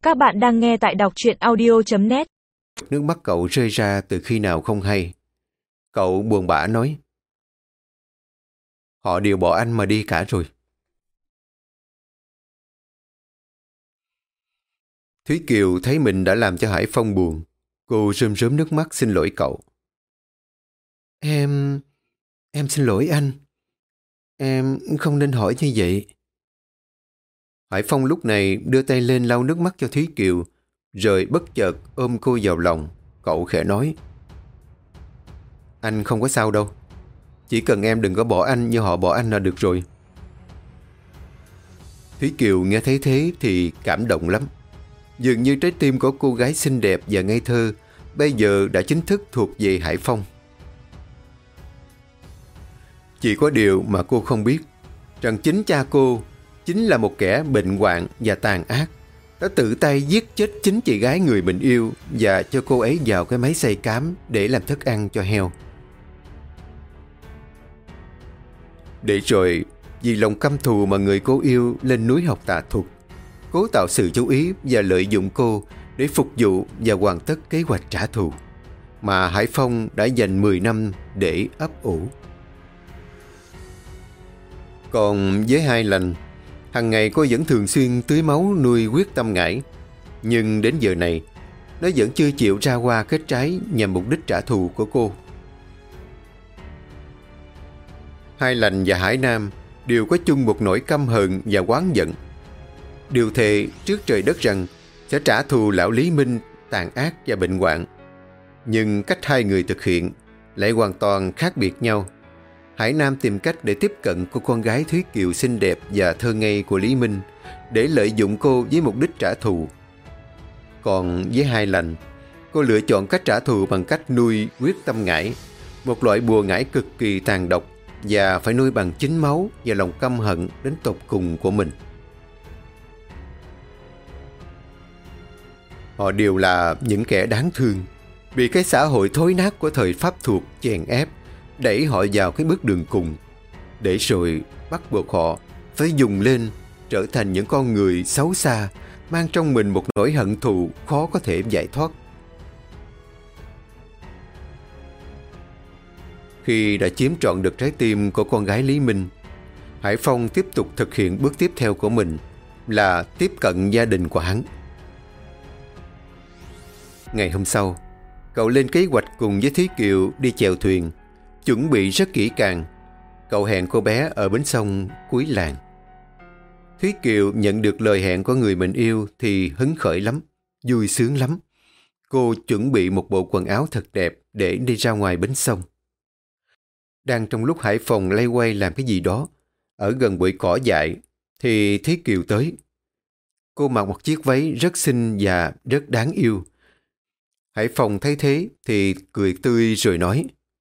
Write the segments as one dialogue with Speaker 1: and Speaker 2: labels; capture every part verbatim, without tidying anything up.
Speaker 1: Các bạn đang nghe tại đọc truyện audio chấm net.
Speaker 2: Nước mắt cậu rơi ra từ khi nào không hay. Cậu buồn bã nói: họ đều bỏ anh mà đi cả rồi. Thúy Kiều thấy mình đã làm cho Hải Phong buồn. Cô rơm rớm nước mắt xin lỗi cậu. Em... em xin lỗi anh. Em không nên hỏi như vậy. Hải Phong lúc này đưa tay lên lau nước mắt cho Thúy Kiều, rồi bất chợt ôm cô vào lòng. Cậu khẽ nói: anh không có sao đâu. Chỉ cần em đừng có bỏ anh như họ bỏ anh là được rồi. Thúy Kiều nghe thấy thế thì cảm động lắm. Dường như trái tim của cô gái xinh đẹp và ngây thơ bây giờ đã chính thức thuộc về Hải Phong. Chỉ có điều mà cô không biết, rằng chính cha cô chính là một kẻ bệnh hoạn và tàn ác, đã tự tay giết chết chính chị gái người mình yêu và cho cô ấy vào cái máy xay cám để làm thức ăn cho heo. Để rồi vì lòng căm thù mà người cô yêu lên núi học tà thuật, cố tạo sự chú ý và lợi dụng cô để phục vụ và hoàn tất kế hoạch trả thù mà Hải Phong đã dành mười năm để ấp ủ. Còn với Hai Lành, hằng ngày cô vẫn thường xuyên tưới máu nuôi quyết tâm ngải, nhưng đến giờ này nó vẫn chưa chịu ra hoa kết trái nhằm mục đích trả thù của cô. Hai Lành và Hải Nam đều có chung một nỗi căm hờn và oán giận, đều thề trước trời đất rằng sẽ trả thù lão Lý Minh tàn ác và bệnh hoạn. Nhưng cách hai người thực hiện lại hoàn toàn khác biệt nhau. Hải Nam tìm cách để tiếp cận cô con gái Thúy Kiều xinh đẹp và thơ ngây của Lý Minh để lợi dụng cô với mục đích trả thù. Còn với Hai Lành, cô lựa chọn cách trả thù bằng cách nuôi quyết tâm ngải, một loại bùa ngải cực kỳ tàn độc và phải nuôi bằng chính máu và lòng căm hận đến tột cùng của mình. Họ đều là những kẻ đáng thương, bị cái xã hội thối nát của thời Pháp thuộc chèn ép, đẩy họ vào cái bước đường cùng, để rồi bắt buộc họ phải dùng lên trở thành những con người xấu xa, mang trong mình một nỗi hận thù khó có thể giải thoát. Khi đã chiếm trọn được trái tim của con gái Lý Minh, Hải Phong tiếp tục thực hiện bước tiếp theo của mình là tiếp cận gia đình của hắn. Ngày hôm sau, cậu lên kế hoạch cùng với Thúy Kiều đi chèo thuyền, chuẩn bị rất kỹ càng. Cậu hẹn cô bé ở bến sông cuối làng. Thúy Kiều nhận được lời hẹn của người mình yêu thì hứng khởi lắm, vui sướng lắm. Cô chuẩn bị một bộ quần áo thật đẹp để đi ra ngoài bến sông. Đang trong lúc Hải Phong lay quay làm cái gì đó ở gần bụi cỏ dại thì Thúy Kiều tới. Cô mặc một chiếc váy rất xinh và rất đáng yêu. Hải Phong thấy thế thì cười tươi rồi nói: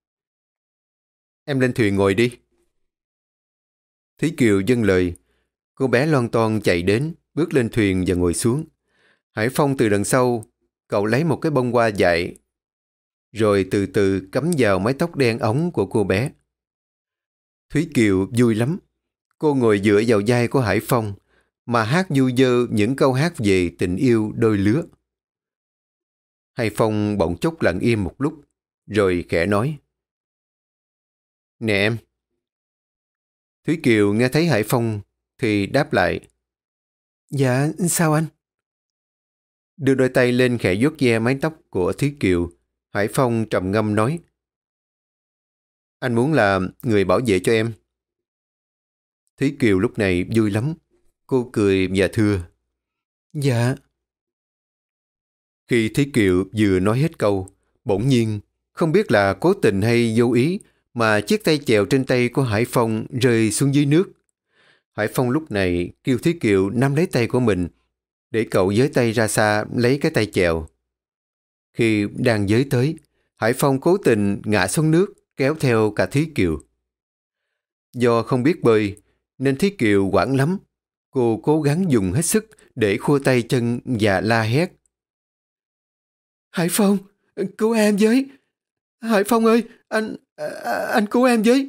Speaker 2: em lên thuyền ngồi đi. Thúy Kiều vâng lời. Cô bé lon ton chạy đến, bước lên thuyền và ngồi xuống. Hải Phong từ đằng sau, cậu lấy một cái bông hoa dại, rồi từ từ cắm vào mái tóc đen óng của cô bé. Thúy Kiều vui lắm. Cô ngồi dựa vào vai của Hải Phong mà hát du dơ những câu hát về tình yêu đôi lứa. Hải Phong bỗng chốc lặng im một lúc, rồi khẽ nói: nè em. Thúy Kiều nghe thấy Hải Phong thì đáp lại: dạ, sao anh? Đưa đôi tay lên khẽ vuốt ve mái tóc của Thúy Kiều, Hải Phong trầm ngâm nói: anh muốn là người bảo vệ cho em. Thúy Kiều lúc này vui lắm. Cô cười và thưa: dạ. Khi Thúy Kiều vừa nói hết câu, bỗng nhiên, không biết là cố tình hay vô ý, mà chiếc tay chèo trên tay của Hải Phong rơi xuống dưới nước. Hải Phong lúc này kêu Thúy Kiều nắm lấy tay của mình, để cậu giơ tay ra xa lấy cái tay chèo. Khi đang giới tới, Hải Phong cố tình ngã xuống nước, kéo theo cả Thúy Kiều. Do không biết bơi, nên Thúy Kiều hoảng lắm. Cô cố gắng dùng hết sức để khua tay chân và la hét: Hải Phong, cứu em với! Hải Phong ơi, anh, anh cứu em với!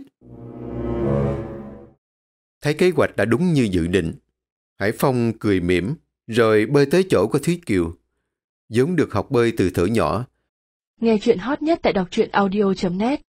Speaker 2: Thấy kế hoạch đã đúng như dự định, Hải Phong cười mỉm, rồi bơi tới chỗ của Thúy Kiều. vốn được học bơi từ thuở nhỏ.
Speaker 3: Nghe chuyện hot nhất tại đọc truyện audio chấm net